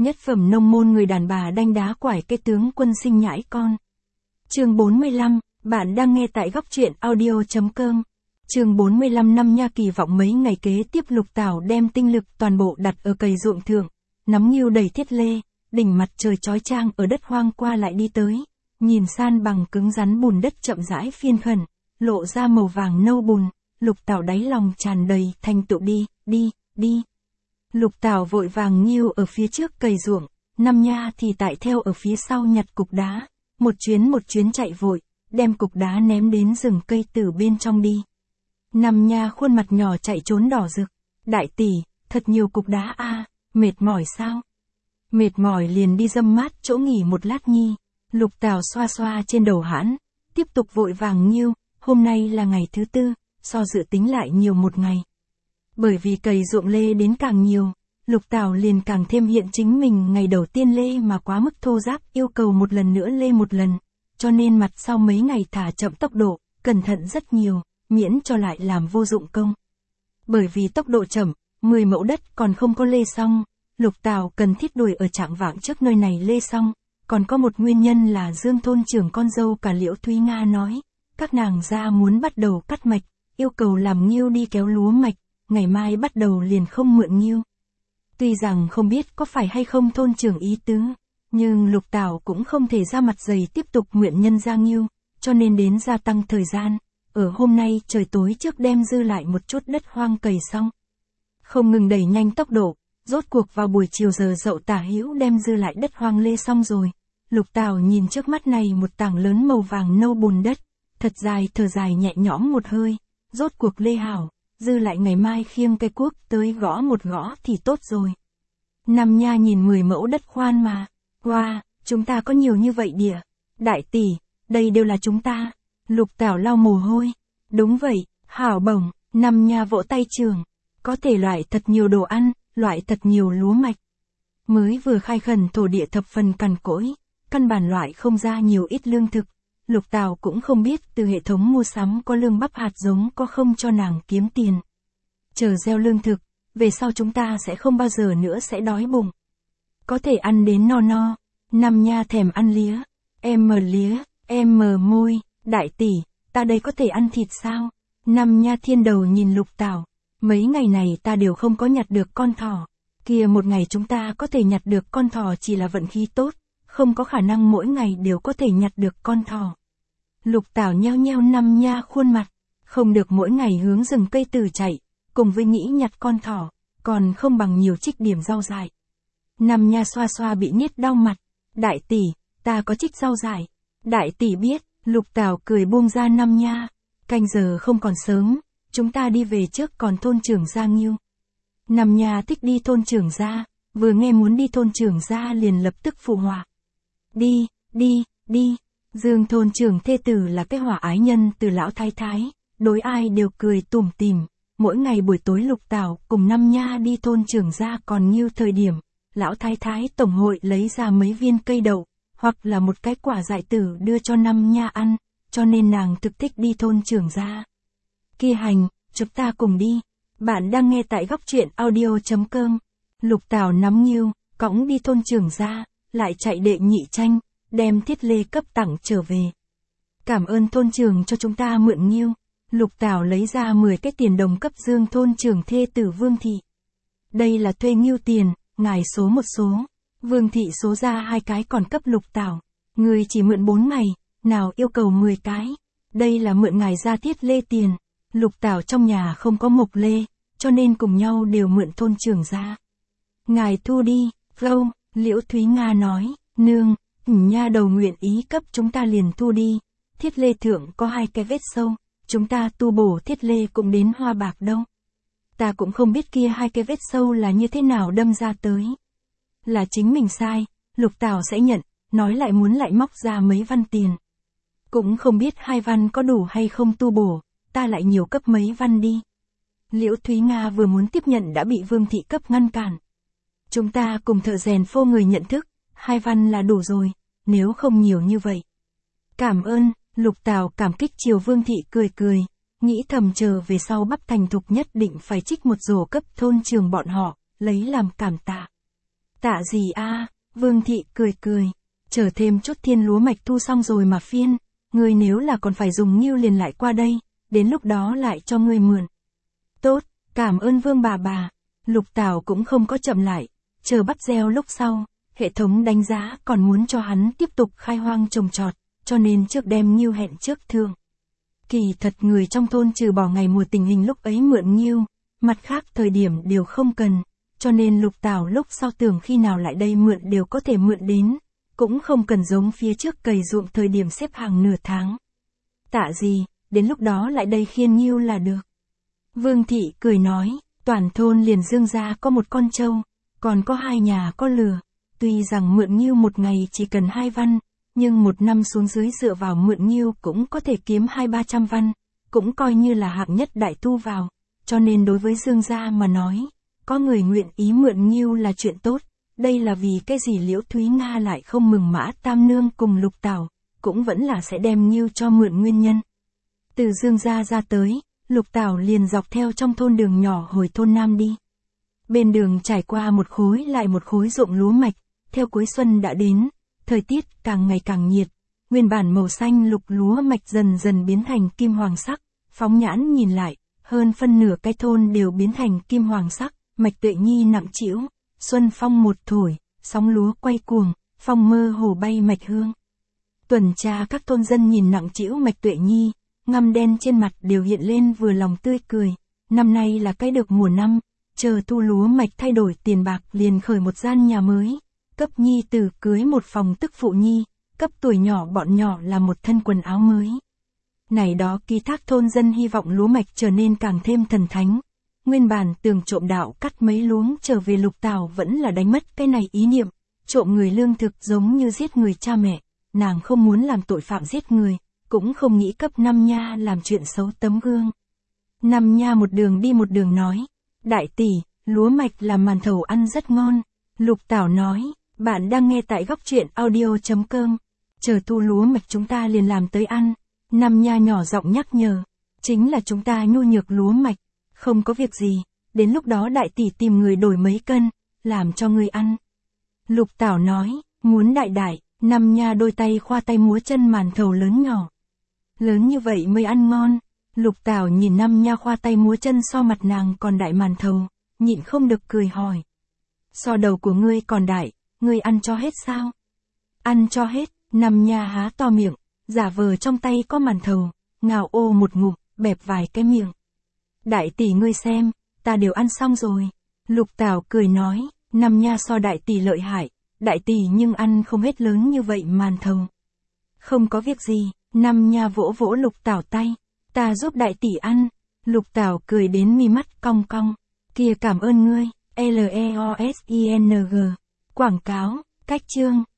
Nhất phẩm nông môn người đàn bà đanh đá quải cái tướng quân sinh nhãi con. Chương 45, bạn đang nghe tại góc truyện audio.com. Chương 45 năm nha kỳ vọng mấy ngày kế tiếp Lục Tảo đem tinh lực toàn bộ đặt ở cày ruộng thượng, nắm nghiêu đầy thiết lê, đỉnh mặt trời chói chang ở đất hoang qua lại đi tới, nhìn san bằng cứng rắn bùn đất chậm rãi phiên khẩn, lộ ra màu vàng nâu bùn, Lục Tảo đáy lòng tràn đầy thành tựu đi. Lục Tảo vội vàng nghiêu ở phía trước cày ruộng, năm nha thì tại theo ở phía sau nhặt cục đá, một chuyến chạy vội, đem cục đá ném đến rừng cây từ bên trong đi. Năm nha khuôn mặt nhỏ chạy trốn đỏ rực, đại tỷ, thật nhiều cục đá a, mệt mỏi sao? Mệt mỏi liền đi dâm mát chỗ nghỉ một lát nhi. Lục Tảo xoa xoa trên đầu hãn, tiếp tục vội vàng nghiêu, hôm nay là ngày thứ tư, so dự tính lại nhiều một ngày. Bởi vì cày ruộng lê đến càng nhiều, Lục Tảo liền càng thêm hiện chính mình ngày đầu tiên lê mà quá mức thô ráp, yêu cầu một lần nữa lê một lần, cho nên mặt sau mấy ngày thả chậm tốc độ, cẩn thận rất nhiều, miễn cho lại làm vô dụng công. Bởi vì tốc độ chậm, 10 mẫu đất còn không có lê xong, Lục Tảo cần thiết đuổi ở trạng vạng trước nơi này lê xong, còn có một nguyên nhân là Dương thôn trưởng con dâu cả Liễu Thúy Nga nói, các nàng gia muốn bắt đầu cắt mạch, yêu cầu làm nghiêu đi kéo lúa mạch, ngày mai bắt đầu liền không mượn nghiêu. Tuy rằng không biết có phải hay không thôn trưởng ý tứ, nhưng Lục Tảo cũng không thể ra mặt dày tiếp tục nguyện nhân ra nghiêu, cho nên đến gia tăng thời gian, ở hôm nay trời tối trước đem dư lại một chút đất hoang cày xong. Không ngừng đẩy nhanh tốc độ, rốt cuộc vào buổi chiều giờ dậu tả hữu đem dư lại đất hoang lê xong rồi. Lục Tảo nhìn trước mắt này một tảng lớn màu vàng nâu bùn đất, thật dài thở dài nhẹ nhõm một hơi, rốt cuộc lê hảo, dư lại ngày mai khiêng cây cuốc tới gõ một gõ thì tốt rồi. Năm nha nhìn 10 mẫu đất khoan mà, wow, chúng ta có nhiều như vậy đỉa, đại tỷ, đây đều là chúng ta. Lục Tảo lau mồ hôi, đúng vậy, hảo bổng, năm nha vỗ tay trường, có thể loại thật nhiều đồ ăn, loại thật nhiều lúa mạch. Mới vừa khai khẩn thổ địa thập phần cằn cỗi, căn bản loại không ra nhiều ít lương thực. Lục Tảo cũng không biết từ hệ thống mua sắm có lương bắp hạt giống có không cho nàng kiếm tiền. Chờ gieo lương thực, về sau chúng ta sẽ không bao giờ nữa sẽ đói bụng. Có thể ăn đến no no. Năm nha thèm ăn lía, em mờ môi, đại tỷ, ta đây có thể ăn thịt sao? Năm nha thiên đầu nhìn Lục Tảo, mấy ngày này ta đều không có nhặt được con thỏ. Kia một ngày chúng ta có thể nhặt được con thỏ chỉ là vận khí tốt, không có khả năng mỗi ngày đều có thể nhặt được con thỏ. Lục Tảo nheo nheo năm nha khuôn mặt, không được mỗi ngày hướng rừng cây từ chạy, cùng với nghĩ nhặt con thỏ, còn không bằng nhiều trích điểm rau dại. Năm nha xoa xoa bị nhết đau mặt, đại tỷ, ta có trích rau dại. Đại tỷ biết, Lục Tảo cười buông ra năm nha, canh giờ không còn sớm, chúng ta đi về trước còn thôn trưởng gia nghiêu. Năm nha thích đi thôn trưởng gia, vừa nghe muốn đi thôn trưởng gia liền lập tức phụ họa. Đi. Dương thôn trưởng thê tử là cái hỏa ái nhân từ lão thái thái, đối ai đều cười tủm tỉm. Mỗi ngày buổi tối Lục Tảo cùng năm nha đi thôn trưởng gia còn nghiêu thời điểm, lão thái thái tổng hội lấy ra mấy viên cây đậu, hoặc là một cái quả dại tử đưa cho năm nha ăn, cho nên nàng thực thích đi thôn trưởng gia. Kia hành, chúng ta cùng đi. Bạn đang nghe tại góc truyện audio.com. Lục Tảo nắm nghiêu, cõng đi thôn trưởng gia, lại chạy đệ nhị tranh, đem thiết lê cấp tặng trở về. Cảm ơn thôn trưởng cho chúng ta mượn nghiêu. Lục Tảo lấy ra 10 cái tiền đồng cấp Dương thôn trưởng thê tử Vương Thị. Đây là thuê nghiêu tiền, ngài số một số. Vương Thị số ra 2 cái còn cấp Lục Tảo. Người chỉ mượn 4 ngày, nào yêu cầu 10 cái. Đây là mượn ngài ra thiết lê tiền. Lục Tảo trong nhà không có mộc lê, cho nên cùng nhau đều mượn thôn trưởng ra. Ngài thu đi, Phâu, Liễu Thúy Nga nói, nương, nha đầu nguyện ý cấp chúng ta liền thu đi. Thiết lê thượng có 2 cái vết sâu, chúng ta tu bổ thiết lê cũng đến hoa bạc đâu. Ta cũng không biết kia 2 cái vết sâu là như thế nào đâm ra tới. Là chính mình sai, Lục Tảo sẽ nhận, nói lại muốn lại móc ra mấy văn tiền. Cũng không biết 2 văn có đủ hay không tu bổ, ta lại nhiều cấp mấy văn đi. Liễu Thúy Nga vừa muốn tiếp nhận đã bị Vương Thị cấp ngăn cản. Chúng ta cùng thợ rèn phô người nhận thức, 2 văn là đủ rồi, nếu không nhiều như vậy. Cảm ơn, Lục Tảo cảm kích chiều Vương Thị cười, nghĩ thầm chờ về sau bắp thành thục nhất định phải trích một rổ cấp thôn trường bọn họ, lấy làm cảm tạ. Tạ gì a? Vương thị cười cười. Chờ thêm chút thiên lúa mạch thu xong rồi mà phiên. Ngươi nếu là còn phải dùng nghêu liền lại qua đây, đến lúc đó lại cho ngươi mượn. Tốt, cảm ơn Vương bà. Lục Tảo cũng không có chậm lại, chờ bắt gieo lúc sau, hệ thống đánh giá còn muốn cho hắn tiếp tục khai hoang trồng trọt, cho nên trước đem nghêu hẹn trước thương. Kỳ thật người trong thôn trừ bỏ ngày mùa tình hình lúc ấy mượn nghêu, mặt khác thời điểm đều không cần, cho nên Lục Tảo lúc sau tưởng khi nào lại đây mượn đều có thể mượn đến, cũng không cần giống phía trước cày ruộng thời điểm xếp hàng nửa tháng. Tạ gì, đến lúc đó lại đây khiên nghêu là được. Vương thị cười nói, toàn thôn liền Dương gia có một con trâu, còn có 2 nhà có lừa, tuy rằng mượn nghêu một ngày chỉ cần 2 văn, nhưng một năm xuống dưới dựa vào mượn nghêu cũng có thể kiếm 200-300 văn, cũng coi như là hạng nhất đại thu vào, cho nên đối với Dương gia mà nói, có người nguyện ý mượn nghêu là chuyện tốt, đây là vì cái gì Liễu Thúy Nga lại không mừng Mã Tam Nương cùng Lục Tảo, cũng vẫn là sẽ đem nghêu cho mượn nguyên nhân. Từ Dương gia ra tới, Lục Tảo liền dọc theo trong thôn đường nhỏ hồi thôn Nam đi. Bên đường trải qua một khối lại một khối ruộng lúa mạch, theo cuối xuân đã đến, thời tiết càng ngày càng nhiệt, nguyên bản màu xanh lục lúa mạch dần dần biến thành kim hoàng sắc, phóng nhãn nhìn lại, hơn phân nửa cái thôn đều biến thành kim hoàng sắc, Mạch Tuệ Nhi nặng trĩu, xuân phong một thổi, sóng lúa quay cuồng, phong mơ hồ bay mạch hương. Tuần tra các thôn dân nhìn nặng trĩu Mạch Tuệ Nhi, ngăm đen trên mặt đều hiện lên vừa lòng tươi cười, năm nay là cái được mùa năm, chờ thu lúa mạch thay đổi tiền bạc liền khởi một gian nhà mới, cấp Nhi tử cưới một phòng tức phụ Nhi, cấp tuổi nhỏ bọn nhỏ là một thân quần áo mới. Này đó ký thác thôn dân hy vọng lúa mạch trở nên càng thêm thần thánh. Nguyên bản tưởng trộm đạo cắt mấy luống trở về Lục Tảo vẫn là đánh mất cái này ý niệm, trộm người lương thực giống như giết người cha mẹ, nàng không muốn làm tội phạm giết người, cũng không nghĩ cấp Năm Nha làm chuyện xấu tấm gương. Năm Nha một đường đi một đường nói, đại tỷ, lúa mạch làm màn thầu ăn rất ngon. Lục Tảo nói, bạn đang nghe tại góc truyện audio.com, chờ thu lúa mạch chúng ta liền làm tới ăn. Năm Nha nhỏ giọng nhắc nhở, chính là chúng ta nhu nhược lúa mạch, không có việc gì, đến lúc đó đại tỷ tìm người đổi mấy cân, làm cho ngươi ăn. Lục Tảo nói, muốn đại, Năm Nha đôi tay khoa tay múa chân màn thầu lớn nhỏ. Lớn như vậy mới ăn ngon. Lục Tảo nhìn Năm Nha khoa tay múa chân so mặt nàng còn đại màn thầu, nhịn không được cười hỏi. So đầu của ngươi còn đại, ngươi ăn cho hết sao? Ăn cho hết, Năm Nha há to miệng, giả vờ trong tay có màn thầu, ngào ô một ngụm, bẹp vài cái miệng. Đại tỷ ngươi xem, ta đều ăn xong rồi. Lục Tảo cười nói, Năm Nha so đại tỷ lợi hại, đại tỷ nhưng ăn không hết lớn như vậy màn thầu. Không có việc gì, Năm Nha vỗ vỗ Lục Tảo tay, ta giúp đại tỷ ăn. Lục Tảo cười đến mi mắt cong cong, kia cảm ơn ngươi, LEOSING. Quảng cáo, cách chương.